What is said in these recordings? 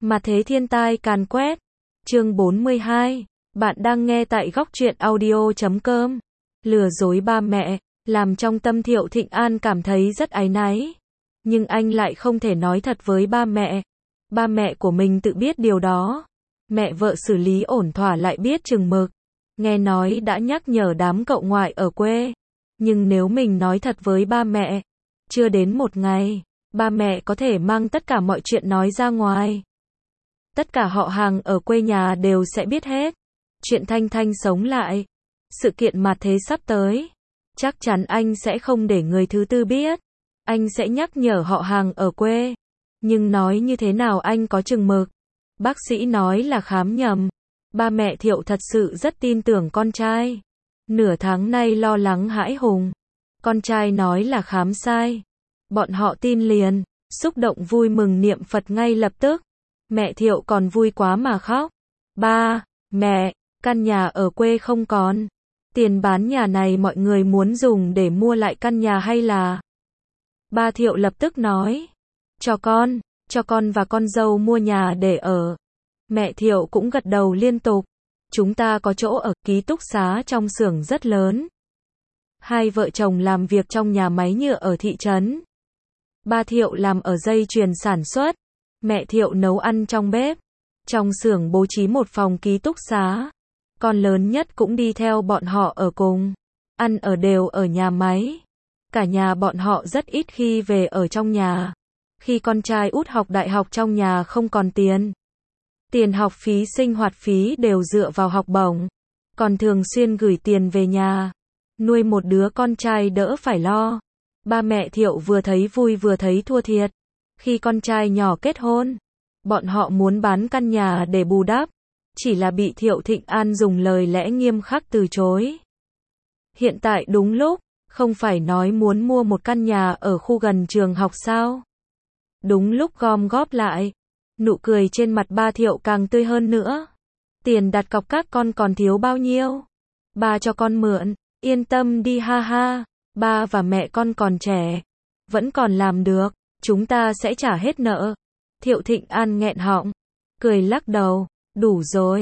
Mà thế thiên tai càn quét. Chương 42. Bạn đang nghe tại góc truyện audio.com. Lừa dối ba mẹ, làm trong tâm Thiệu Thịnh An cảm thấy rất áy náy. Nhưng anh lại không thể nói thật với ba mẹ. Ba mẹ của mình tự biết điều đó. Mẹ vợ xử lý ổn thỏa lại biết chừng mực. Nghe nói đã nhắc nhở đám cậu ngoại ở quê. Nhưng nếu mình nói thật với ba mẹ, chưa đến một ngày, ba mẹ có thể mang tất cả mọi chuyện nói ra ngoài. Tất cả họ hàng ở quê nhà đều sẽ biết hết. Chuyện Thanh Thanh sống lại. Sự kiện mà thế sắp tới. Chắc chắn anh sẽ không để người thứ tư biết. Anh sẽ nhắc nhở họ hàng ở quê. Nhưng nói như thế nào anh có chừng mực. Bác sĩ nói là khám nhầm. Ba mẹ Thiệu thật sự rất tin tưởng con trai. Nửa tháng nay lo lắng hãi hùng. Con trai nói là khám sai. Bọn họ tin liền, xúc động vui mừng niệm Phật ngay lập tức. Mẹ Thiệu còn vui quá mà khóc. Ba, mẹ, căn nhà ở quê không còn. Tiền bán nhà này mọi người muốn dùng để mua lại căn nhà hay là? Ba Thiệu lập tức nói. Cho con và con dâu mua nhà để ở. Mẹ Thiệu cũng gật đầu liên tục. Chúng ta có chỗ ở, ký túc xá trong xưởng rất lớn. Hai vợ chồng làm việc trong nhà máy nhựa ở thị trấn. Ba Thiệu làm ở dây chuyền sản xuất. Mẹ Thiệu nấu ăn trong bếp. Trong xưởng bố trí một phòng ký túc xá. Con lớn nhất cũng đi theo bọn họ ở cùng. Ăn ở đều ở nhà máy. Cả nhà bọn họ rất ít khi về ở trong nhà. Khi con trai út học đại học trong nhà không còn tiền. Tiền học phí sinh hoạt phí đều dựa vào học bổng. Còn thường xuyên gửi tiền về nhà. Nuôi một đứa con trai đỡ phải lo. Ba mẹ Thiệu vừa thấy vui vừa thấy thua thiệt. Khi con trai nhỏ kết hôn, bọn họ muốn bán căn nhà để bù đắp. Chỉ là bị Thiệu Thịnh An dùng lời lẽ nghiêm khắc từ chối. Hiện tại đúng lúc, không phải nói muốn mua một căn nhà ở khu gần trường học sao? Đúng lúc gom góp lại. Nụ cười trên mặt ba Thiệu càng tươi hơn nữa. Tiền đặt cọc các con còn thiếu bao nhiêu? Ba cho con mượn, yên tâm đi ha ha. Ba và mẹ con còn trẻ, vẫn còn làm được, chúng ta sẽ trả hết nợ. Thiệu Thịnh An nghẹn họng, cười lắc đầu, đủ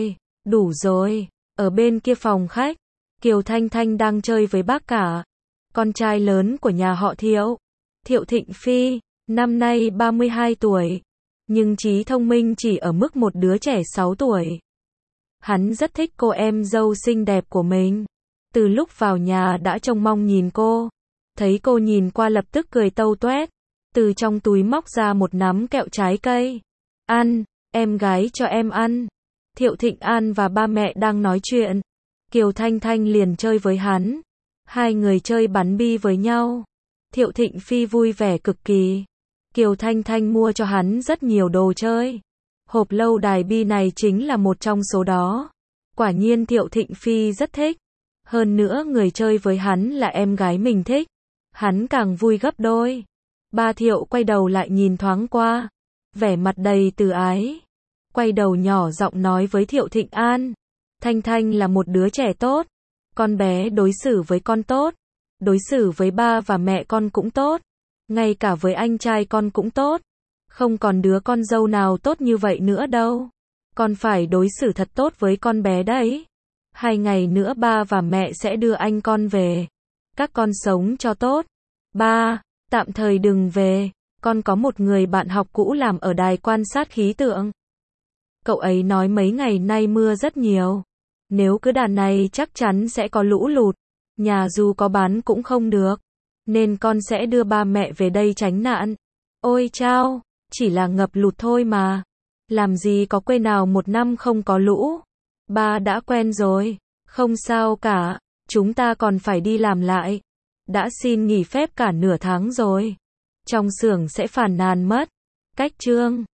rồi. Ở bên kia phòng khách, Kiều Thanh Thanh đang chơi với bác cả, con trai lớn của nhà họ Thiệu. Thiệu Thịnh Phi, năm nay 32 tuổi, nhưng trí thông minh chỉ ở mức một đứa trẻ 6 tuổi. Hắn rất thích cô em dâu xinh đẹp của mình. Từ lúc vào nhà đã trông mong nhìn cô. Thấy cô nhìn qua lập tức cười tâu toét. Từ trong túi móc ra một nắm kẹo trái cây. Ăn, em gái cho em ăn. Thiệu Thịnh An và ba mẹ đang nói chuyện. Kiều Thanh Thanh liền chơi với hắn. Hai người chơi bắn bi với nhau. Thiệu Thịnh Phi vui vẻ cực kỳ. Kiều Thanh Thanh mua cho hắn rất nhiều đồ chơi. Hộp lâu đài bi này chính là một trong số đó. Quả nhiên Thiệu Thịnh Phi rất thích. Hơn nữa người chơi với hắn là em gái mình thích. Hắn càng vui gấp đôi. Ba Thiệu quay đầu lại nhìn thoáng qua. Vẻ mặt đầy từ ái. Quay đầu nhỏ giọng nói với Thiệu Thịnh An. Thanh Thanh là một đứa trẻ tốt. Con bé đối xử với con tốt. Đối xử với ba và mẹ con cũng tốt. Ngay cả với anh trai con cũng tốt. Không còn đứa con dâu nào tốt như vậy nữa đâu. Con phải đối xử thật tốt với con bé đấy. 2 ngày nữa ba và mẹ sẽ đưa anh con về. Các con sống cho tốt. Ba, tạm thời đừng về. Con có một người bạn học cũ làm ở đài quan sát khí tượng. Cậu ấy nói mấy ngày nay mưa rất nhiều. Nếu cứ đà này chắc chắn sẽ có lũ lụt. Nhà dù có bán cũng không được. Nên con sẽ đưa ba mẹ về đây tránh nạn. Ôi chao, chỉ là ngập lụt thôi mà. Làm gì có quê nào một năm không có lũ. Ba đã quen rồi. Không sao cả. Chúng ta còn phải đi làm lại. Đã xin nghỉ phép cả nửa tháng rồi. Trong xưởng sẽ phàn nàn mất. Cách chương